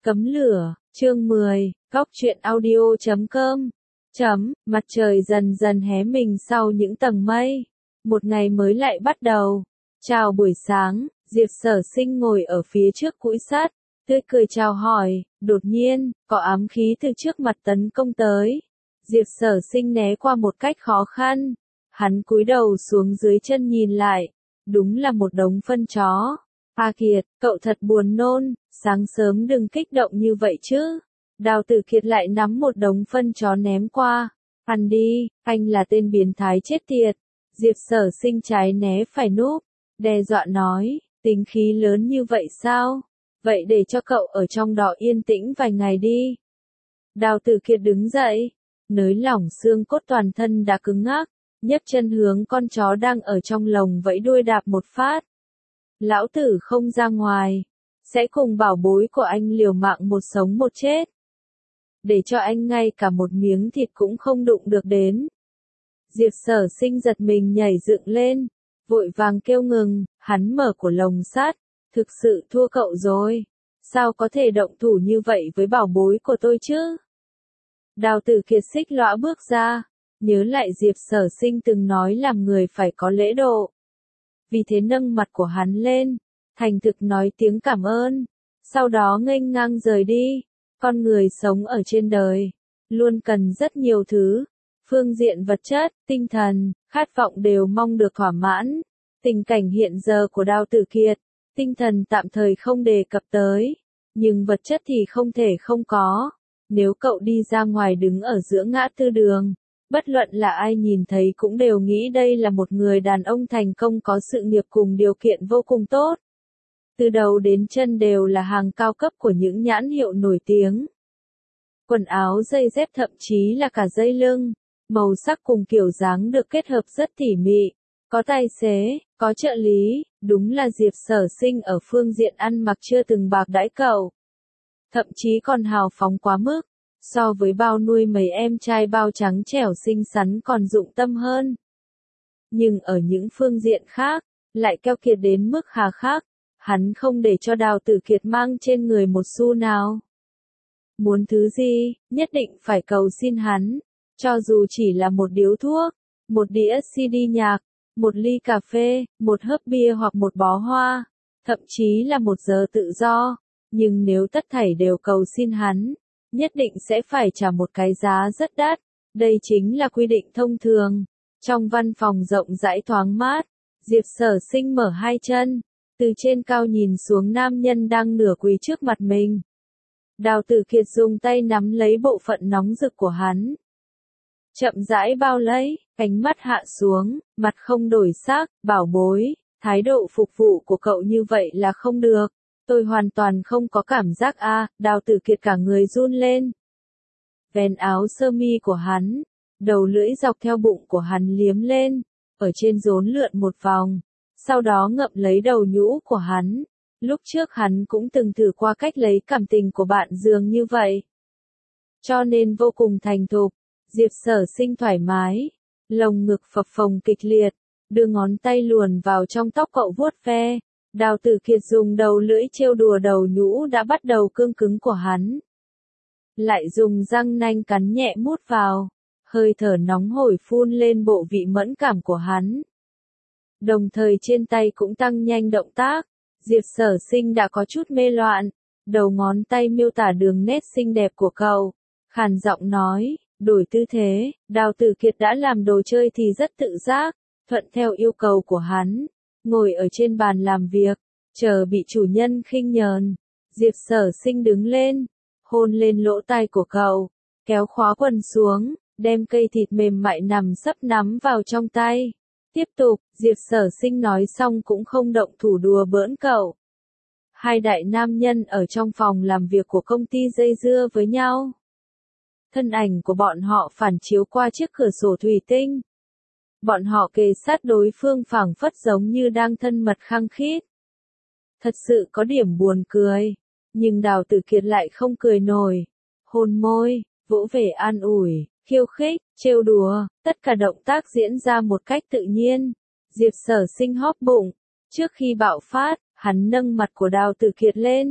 Cấm lửa, chương 10, góc truyện audio.com. Mặt trời dần dần hé mình sau những tầng mây. Một ngày mới lại bắt đầu. Chào buổi sáng, Diệp Sở Sinh ngồi ở phía trước cũi sắt, tươi cười chào hỏi, đột nhiên, có ám khí từ trước mặt tấn công tới. Diệp Sở Sinh né qua một cách khó khăn. Hắn cúi đầu xuống dưới chân nhìn lại, đúng là một đống phân chó. A Kiệt, cậu thật buồn nôn, sáng sớm đừng kích động như vậy chứ. Đào Tử Kiệt lại nắm một đống phân chó ném qua. Ăn đi, anh là tên biến thái chết tiệt. Diệp Sở Sinh trái né phải núp, đe dọa nói, tính khí lớn như vậy sao? Vậy để cho cậu ở trong đó yên tĩnh vài ngày đi. Đào Tử Kiệt đứng dậy, nới lỏng xương cốt toàn thân đã cứng ngắc, nhấc chân hướng con chó đang ở trong lồng vẫy đuôi đạp một phát. Lão tử không ra ngoài, sẽ cùng bảo bối của anh liều mạng một sống một chết. Để cho anh ngay cả một miếng thịt cũng không đụng được đến. Diệp Sở Sinh giật mình nhảy dựng lên, vội vàng kêu ngừng, hắn mở của lồng sắt, thực sự thua cậu rồi. Sao có thể động thủ như vậy với bảo bối của tôi chứ? Đào Tử Kiệt xích lõa bước ra, nhớ lại Diệp Sở Sinh từng nói làm người phải có lễ độ. Vì thế nâng mặt của hắn lên, thành thực nói tiếng cảm ơn, sau đó nghênh ngang rời đi. Con người sống ở trên đời, luôn cần rất nhiều thứ, phương diện vật chất, tinh thần, khát vọng đều mong được thỏa mãn. Tình cảnh hiện giờ của Đào Tử Kiệt, tinh thần tạm thời không đề cập tới, nhưng vật chất thì không thể không có. Nếu cậu đi ra ngoài đứng ở giữa ngã tư đường, bất luận là ai nhìn thấy cũng đều nghĩ đây là một người đàn ông thành công có sự nghiệp cùng điều kiện vô cùng tốt. Từ đầu đến chân đều là hàng cao cấp của những nhãn hiệu nổi tiếng. Quần áo giày dép thậm chí là cả dây lưng, màu sắc cùng kiểu dáng được kết hợp rất tỉ mỉ. Có tài xế, có trợ lý, đúng là Diệp Sở Sinh ở phương diện ăn mặc chưa từng bạc đãi cậu. Thậm chí còn hào phóng quá mức, so với bao nuôi mấy em trai bao trắng trẻo xinh xắn còn dụng tâm hơn. Nhưng ở những phương diện khác, lại keo kiệt đến mức hà khắc, hắn không để cho Đào Tử Kiệt mang trên người một xu nào. Muốn thứ gì, nhất định phải cầu xin hắn, cho dù chỉ là một điếu thuốc, một đĩa CD nhạc, một ly cà phê, một hớp bia hoặc một bó hoa, thậm chí là một giờ tự do. Nhưng nếu tất thảy đều cầu xin hắn, nhất định sẽ phải trả một cái giá rất đắt. Đây chính là quy định thông thường. Trong văn phòng rộng rãi thoáng mát, Diệp Sở Sinh mở hai chân, từ trên cao nhìn xuống nam nhân đang nửa quỳ trước mặt mình. Đào Tử Kiệt dùng tay nắm lấy bộ phận nóng rực của hắn, chậm rãi bao lấy, ánh mắt hạ xuống, mặt không đổi sắc, bảo bối, thái độ phục vụ của cậu như vậy là không được. Tôi hoàn toàn không có cảm giác Đào Tử Kiệt cả người run lên. Vén áo sơ mi của hắn, đầu lưỡi dọc theo bụng của hắn liếm lên, ở trên rốn lượn một vòng, sau đó ngậm lấy đầu nhũ của hắn. Lúc trước hắn cũng từng thử qua cách lấy cảm tình của bạn dường như vậy. Cho nên vô cùng thành thục, Diệp Sở Sinh thoải mái, lồng ngực phập phồng kịch liệt, đưa ngón tay luồn vào trong tóc cậu vuốt ve. Đào Tử Kiệt dùng đầu lưỡi trêu đùa đầu nhũ đã bắt đầu cương cứng của hắn. Lại dùng răng nanh cắn nhẹ mút vào, hơi thở nóng hổi phun lên bộ vị mẫn cảm của hắn. Đồng thời trên tay cũng tăng nhanh động tác, Diệp Sở Sinh đã có chút mê loạn, đầu ngón tay miêu tả đường nét xinh đẹp của cậu, khàn giọng nói, đổi tư thế. Đào Tử Kiệt đã làm đồ chơi thì rất tự giác, thuận theo yêu cầu của hắn. Ngồi ở trên bàn làm việc, chờ bị chủ nhân khinh nhờn. Diệp Sở Sinh đứng lên, hôn lên lỗ tai của cậu, kéo khóa quần xuống, đem cây thịt mềm mại nằm sấp nắm vào trong tay. Tiếp tục, Diệp Sở Sinh nói xong cũng không động thủ đùa bỡn cậu. Hai đại nam nhân ở trong phòng làm việc của công ty dây dưa với nhau. Thân ảnh của bọn họ phản chiếu qua chiếc cửa sổ thủy tinh. Bọn họ kề sát đối phương phảng phất giống như đang thân mật khăng khít. Thật sự có điểm buồn cười, nhưng Đào Tử Kiệt lại không cười nổi. Hôn môi, vỗ về an ủi, khiêu khích, trêu đùa, tất cả động tác diễn ra một cách tự nhiên. Diệp Sở Sinh hóp bụng, trước khi bạo phát, hắn nâng mặt của Đào Tử Kiệt lên,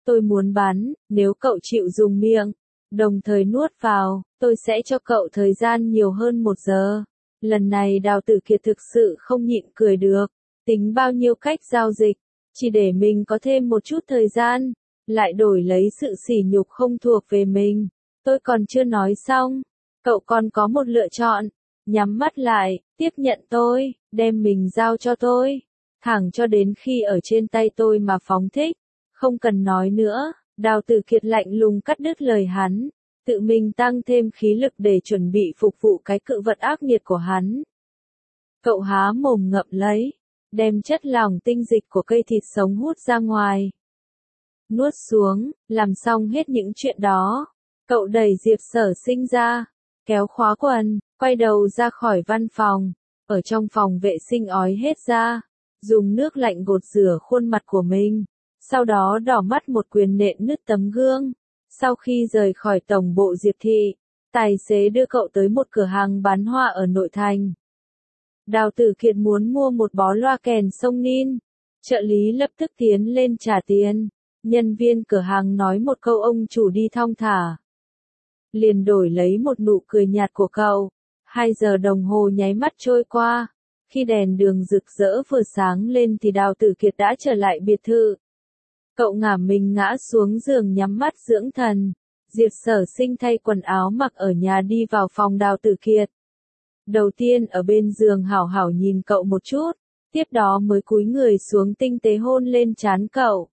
Tôi muốn bắn, nếu cậu chịu dùng miệng, đồng thời nuốt vào, tôi sẽ cho cậu thời gian nhiều hơn 1 giờ. Lần này Đào Tử Kiệt thực sự không nhịn cười được. Tính bao nhiêu cách giao dịch, chỉ để mình có thêm một chút thời gian, lại đổi lấy sự sỉ nhục không thuộc về mình. Tôi còn chưa nói xong, cậu còn có một lựa chọn, nhắm mắt lại, tiếp nhận tôi, đem mình giao cho tôi, thẳng cho đến khi ở trên tay tôi mà phóng thích, không cần nói nữa. Đào Tử Kiệt lạnh lùng cắt đứt lời hắn, tự mình tăng thêm khí lực để chuẩn bị phục vụ cái cự vật ác nghiệt của hắn. Cậu há mồm ngậm lấy, đem chất lỏng tinh dịch của cây thịt sống hút ra ngoài. Nuốt xuống, làm xong hết những chuyện đó, cậu đẩy Diệp Sở Sinh ra, kéo khóa quần, quay đầu ra khỏi văn phòng, ở trong phòng vệ sinh ói hết ra, dùng nước lạnh gột rửa khuôn mặt của mình, sau đó đỏ mắt một quyền nện nứt tấm gương. Sau khi rời khỏi tổng bộ Diệp Thị, tài xế đưa cậu tới một cửa hàng bán hoa ở nội thành. Đào Tử Kiệt muốn mua một bó loa kèn sông Nin. Trợ lý lập tức tiến lên trả tiền. Nhân viên cửa hàng nói một câu ông chủ đi thong thả. Liền đổi lấy một nụ cười nhạt của cậu. 2 giờ đồng hồ nháy mắt trôi qua. Khi đèn đường rực rỡ vừa sáng lên thì Đào Tử Kiệt đã trở lại biệt thự. Cậu ngả mình ngã xuống giường nhắm mắt dưỡng thần. Diệp Sở Sinh thay quần áo mặc ở nhà đi vào phòng Đào Tử Kiệt. Đầu tiên ở bên giường hảo hảo nhìn cậu một chút, tiếp đó mới cúi người xuống tinh tế hôn lên trán cậu.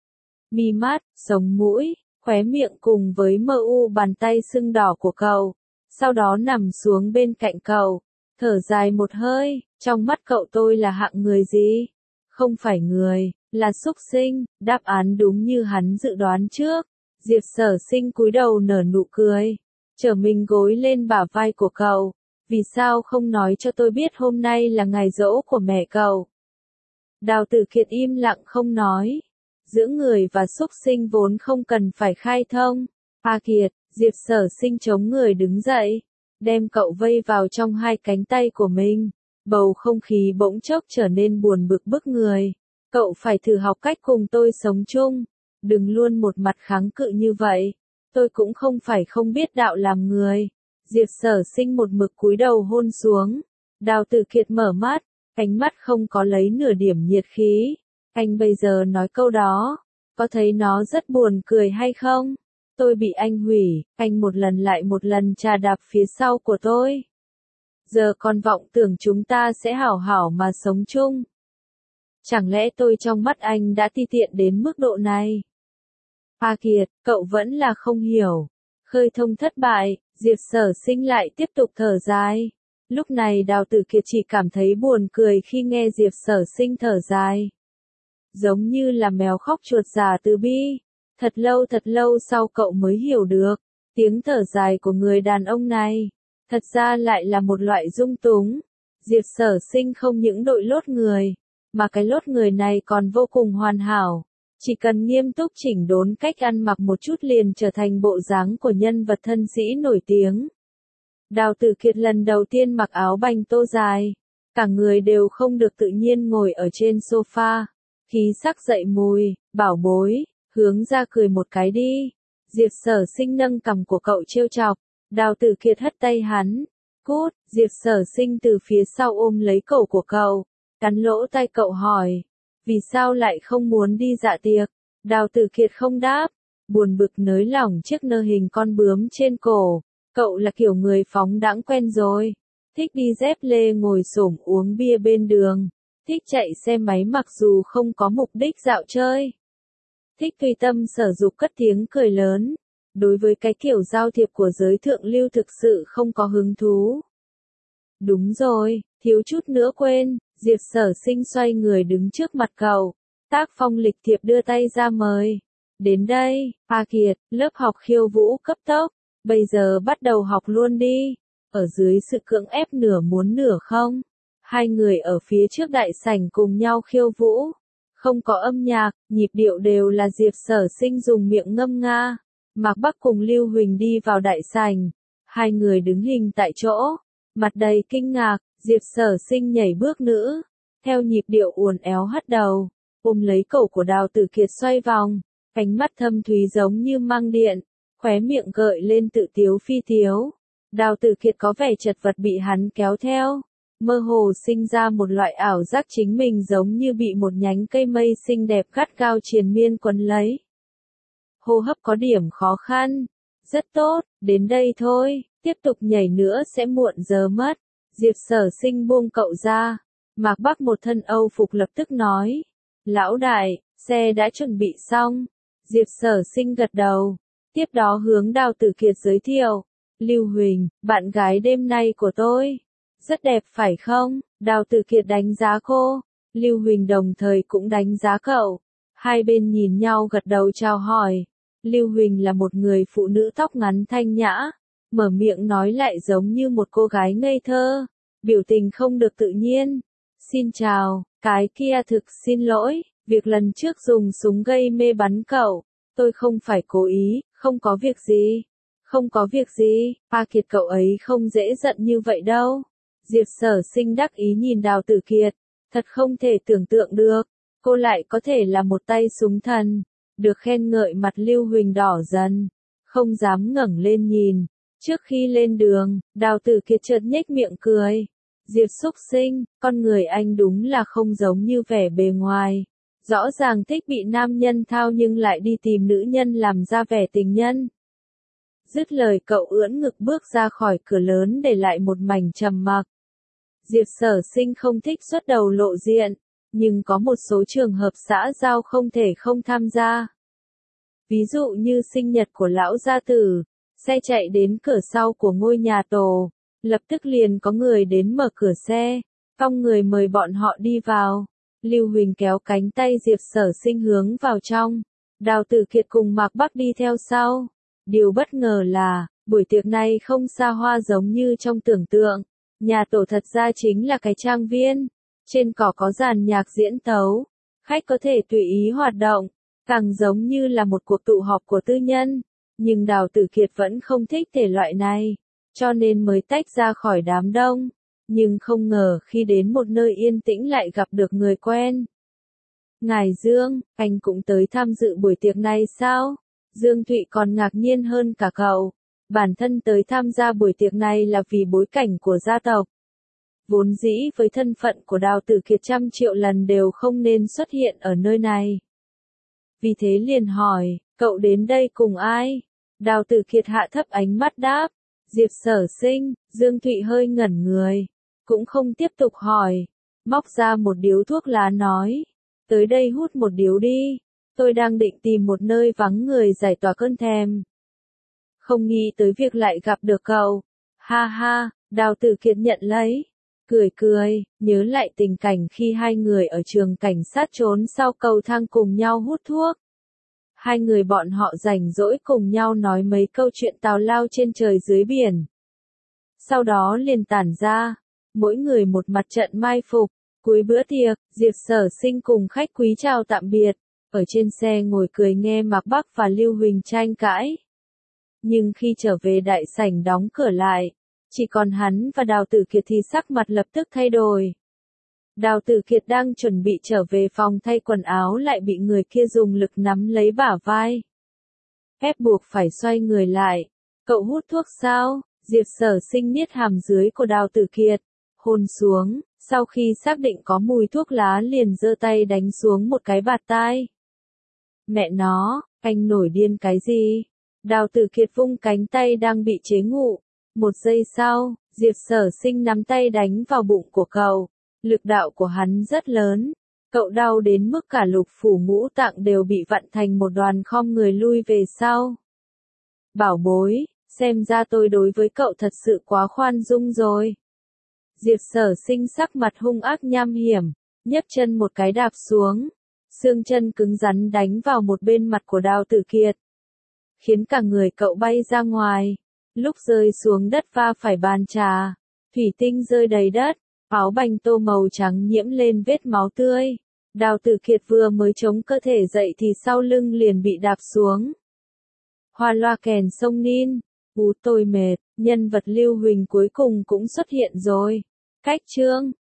Mi mắt, sống mũi, khóe miệng cùng với mờ u bàn tay sưng đỏ của cậu, sau đó nằm xuống bên cạnh cậu, thở dài một hơi, trong mắt cậu tôi là hạng người gì? Không phải người, là súc sinh. Đáp án đúng như hắn dự đoán trước. Diệp Sở Sinh cúi đầu nở nụ cười, trở mình gối lên bả vai của cậu. Vì sao không nói cho tôi biết hôm nay là ngày giỗ của mẹ cậu? Đào Tử Kiệt im lặng không nói. Giữa người và súc sinh vốn không cần phải khai thông. A Kiệt, Diệp Sở Sinh chống người đứng dậy, đem cậu vây vào trong hai cánh tay của mình. Bầu không khí bỗng chốc trở nên buồn bực bức người. Cậu phải thử học cách cùng tôi sống chung. Đừng luôn một mặt kháng cự như vậy. Tôi cũng không phải không biết đạo làm người. Diệp Sở Sinh một mực cúi đầu hôn xuống. Đào Tử Kiệt mở mắt, ánh mắt không có lấy nửa điểm nhiệt khí. Anh bây giờ nói câu đó, có thấy nó rất buồn cười hay không? Tôi bị anh hủy, anh một lần lại một lần chà đạp phía sau của tôi. Giờ còn vọng tưởng chúng ta sẽ hảo hảo mà sống chung. Chẳng lẽ tôi trong mắt anh đã ti tiện đến mức độ này? A Kiệt, cậu vẫn là không hiểu. Khơi thông thất bại, Diệp Sở Sinh lại tiếp tục thở dài. Lúc này Đào Tử Kiệt chỉ cảm thấy buồn cười khi nghe Diệp Sở Sinh thở dài. Giống như là mèo khóc chuột già từ bi. Thật lâu sau cậu mới hiểu được, tiếng thở dài của người đàn ông này, thật ra lại là một loại dung túng. Diệp Sở Sinh không những đội lốt người, mà cái lốt người này còn vô cùng hoàn hảo. Chỉ cần nghiêm túc chỉnh đốn cách ăn mặc một chút liền trở thành bộ dáng của nhân vật thân sĩ nổi tiếng. Đào Tử Kiệt lần đầu tiên mặc áo banh tô dài, cả người đều không được tự nhiên ngồi ở trên sofa. Khí sắc dậy mùi, bảo bối, hướng ra cười một cái đi. Diệp Sở Sinh nâng cằm của cậu trêu chọc, Đào Tử Kiệt hất tay hắn. Cút, Diệp Sở Sinh từ phía sau ôm lấy cổ của cậu, cắn lỗ tai cậu hỏi. Vì sao lại không muốn đi dạ tiệc? Đào Tử Kiệt không đáp, buồn bực nới lỏng chiếc nơ hình con bướm trên cổ. Cậu là kiểu người phóng đãng quen rồi. Thích đi dép lê ngồi xổm uống bia bên đường. Thích chạy xe máy mặc dù không có mục đích dạo chơi. Thích tùy tâm sở dục cất tiếng cười lớn. Đối với cái kiểu giao thiệp của giới thượng lưu thực sự không có hứng thú. Đúng rồi, thiếu chút nữa quên. Diệp Sở Sinh xoay người đứng trước mặt cậu. Tác Phong lịch thiệp đưa tay ra mời. Đến đây, A Kiệt, lớp học khiêu vũ cấp tốc. Bây giờ bắt đầu học luôn đi. Ở dưới sự cưỡng ép nửa muốn nửa không. Hai người ở phía trước đại sảnh cùng nhau khiêu vũ. Không có âm nhạc, nhịp điệu đều là Diệp Sở Sinh dùng miệng ngâm nga. Mạc Bắc cùng Lưu Huỳnh đi vào đại sảnh. Hai người đứng hình tại chỗ. Mặt đầy kinh ngạc, Diệp Sở Sinh nhảy bước nữ. Theo nhịp điệu uốn éo hất đầu. Ôm lấy cổ của Đào Tử Kiệt xoay vòng. Cánh mắt thâm thúy giống như mang điện, khóe miệng gợi lên tự tiếu phi tiếu. Đào Tử Kiệt có vẻ chật vật bị hắn kéo theo, mơ hồ sinh ra một loại ảo giác chính mình giống như bị một nhánh cây mây xinh đẹp gắt gao triền miên quấn lấy. Hô hấp có điểm khó khăn. Rất tốt, đến đây thôi, tiếp tục nhảy nữa sẽ muộn giờ mất. Diệp Sở Sinh buông cậu ra. Mạc Bắc một thân Âu phục lập tức nói. Lão đại, xe đã chuẩn bị xong. Diệp Sở Sinh gật đầu. Tiếp đó hướng Đào Tử Kiệt giới thiệu. Lưu Huỳnh, bạn gái đêm nay của tôi. Rất đẹp phải không? Đào Tử Kiệt đánh giá cô. Lưu Huỳnh đồng thời cũng đánh giá cậu. Hai bên nhìn nhau gật đầu chào hỏi. Lưu Huỳnh là một người phụ nữ tóc ngắn thanh nhã, mở miệng nói lại giống như một cô gái ngây thơ, biểu tình không được tự nhiên. Xin chào, cái kia thực xin lỗi, việc lần trước dùng súng gây mê bắn cậu, tôi không phải cố ý, không có việc gì. Không có việc gì, Pa Kiệt cậu ấy không dễ giận như vậy đâu. Diệp Sở Sinh đắc ý nhìn Đào Tử Kiệt, thật không thể tưởng tượng được, cô lại có thể là một tay súng thần. Được khen ngợi mặt Lưu Huỳnh đỏ dần, không dám ngẩng lên nhìn. Trước khi lên đường, Đào Tử Kiệt chợt nhếch miệng cười. Diệp xúc sinh, con người anh đúng là không giống như vẻ bề ngoài. Rõ ràng thích bị nam nhân thao nhưng lại đi tìm nữ nhân làm ra vẻ tình nhân. Dứt lời cậu ưỡn ngực bước ra khỏi cửa lớn để lại một mảnh trầm mặc. Diệp Sở Sinh không thích xuất đầu lộ diện, nhưng có một số trường hợp xã giao không thể không tham gia. Ví dụ như sinh nhật của lão gia tử, xe chạy đến cửa sau của ngôi nhà tổ, lập tức liền có người đến mở cửa xe, cong người mời bọn họ đi vào. Lưu Huỳnh kéo cánh tay Diệp Sở Sinh hướng vào trong, Đào Tử Kiệt cùng Mạc Bắc đi theo sau. Điều bất ngờ là, buổi tiệc này không xa hoa giống như trong tưởng tượng, nhà tổ thật ra chính là cái trang viên. Trên cỏ có dàn nhạc diễn tấu, khách có thể tùy ý hoạt động, càng giống như là một cuộc tụ họp của tư nhân. Nhưng Đào Tử Kiệt vẫn không thích thể loại này, cho nên mới tách ra khỏi đám đông. Nhưng không ngờ khi đến một nơi yên tĩnh lại gặp được người quen. Ngài Dương, anh cũng tới tham dự buổi tiệc này sao? Dương Thụy còn ngạc nhiên hơn cả cậu. Bản thân tới tham gia buổi tiệc này là vì bối cảnh của gia tộc. Vốn dĩ với thân phận của Đào Tử Kiệt 100 triệu lần đều không nên xuất hiện ở nơi này. Vì thế liền hỏi, cậu đến đây cùng ai? Đào Tử Kiệt hạ thấp ánh mắt đáp, Diệp Sở Sinh. Dương Thụy hơi ngẩn người, cũng không tiếp tục hỏi, móc ra một điếu thuốc lá nói, tới đây hút một điếu đi, tôi đang định tìm một nơi vắng người giải tỏa cơn thèm. Không nghĩ tới việc lại gặp được cậu. Ha ha, Đào Tử Kiệt nhận lấy. Cười cười, nhớ lại tình cảnh khi hai người ở trường cảnh sát trốn sau cầu thang cùng nhau hút thuốc. Hai người bọn họ rảnh rỗi cùng nhau nói mấy câu chuyện tào lao trên trời dưới biển. Sau đó liền tản ra, mỗi người một mặt trận mai phục. Cuối bữa tiệc, Diệp Sở Sinh cùng khách quý chào tạm biệt, ở trên xe ngồi cười nghe Mạc Bắc và Lưu Huỳnh tranh cãi. Nhưng khi trở về đại sảnh đóng cửa lại, chỉ còn hắn và Đào Tử Kiệt thì sắc mặt lập tức thay đổi. Đào Tử Kiệt đang chuẩn bị trở về phòng thay quần áo lại bị người kia dùng lực nắm lấy bả vai. Ép buộc phải xoay người lại. Cậu hút thuốc sao? Diệp Sở Sinh niết hàm dưới của Đào Tử Kiệt, hôn xuống, sau khi xác định có mùi thuốc lá liền giơ tay đánh xuống một cái bạt tai. Mẹ nó, anh nổi điên cái gì? Đào Tử Kiệt vung cánh tay đang bị chế ngự. Một giây sau, Diệp Sở Sinh nắm tay đánh vào bụng của cậu. Lực đạo của hắn rất lớn. Cậu đau đến mức cả lục phủ ngũ tạng đều bị vặn thành một đoàn khom người lui về sau. Bảo bối, xem ra tôi đối với cậu thật sự quá khoan dung rồi. Diệp Sở Sinh sắc mặt hung ác nham hiểm, nhấc chân một cái đạp xuống. Xương chân cứng rắn đánh vào một bên mặt của Đào Tử Kiệt, khiến cả người cậu bay ra ngoài. Lúc rơi xuống đất va phải bàn trà, thủy tinh rơi đầy đất, áo bành tô màu trắng nhiễm lên vết máu tươi. Đào Tử Kiệt vừa mới chống cơ thể dậy thì sau lưng liền bị đạp xuống. Hoa loa kèn sông Nin, tôi mệt, nhân vật Lưu Huỳnh cuối cùng cũng xuất hiện rồi. Cách chương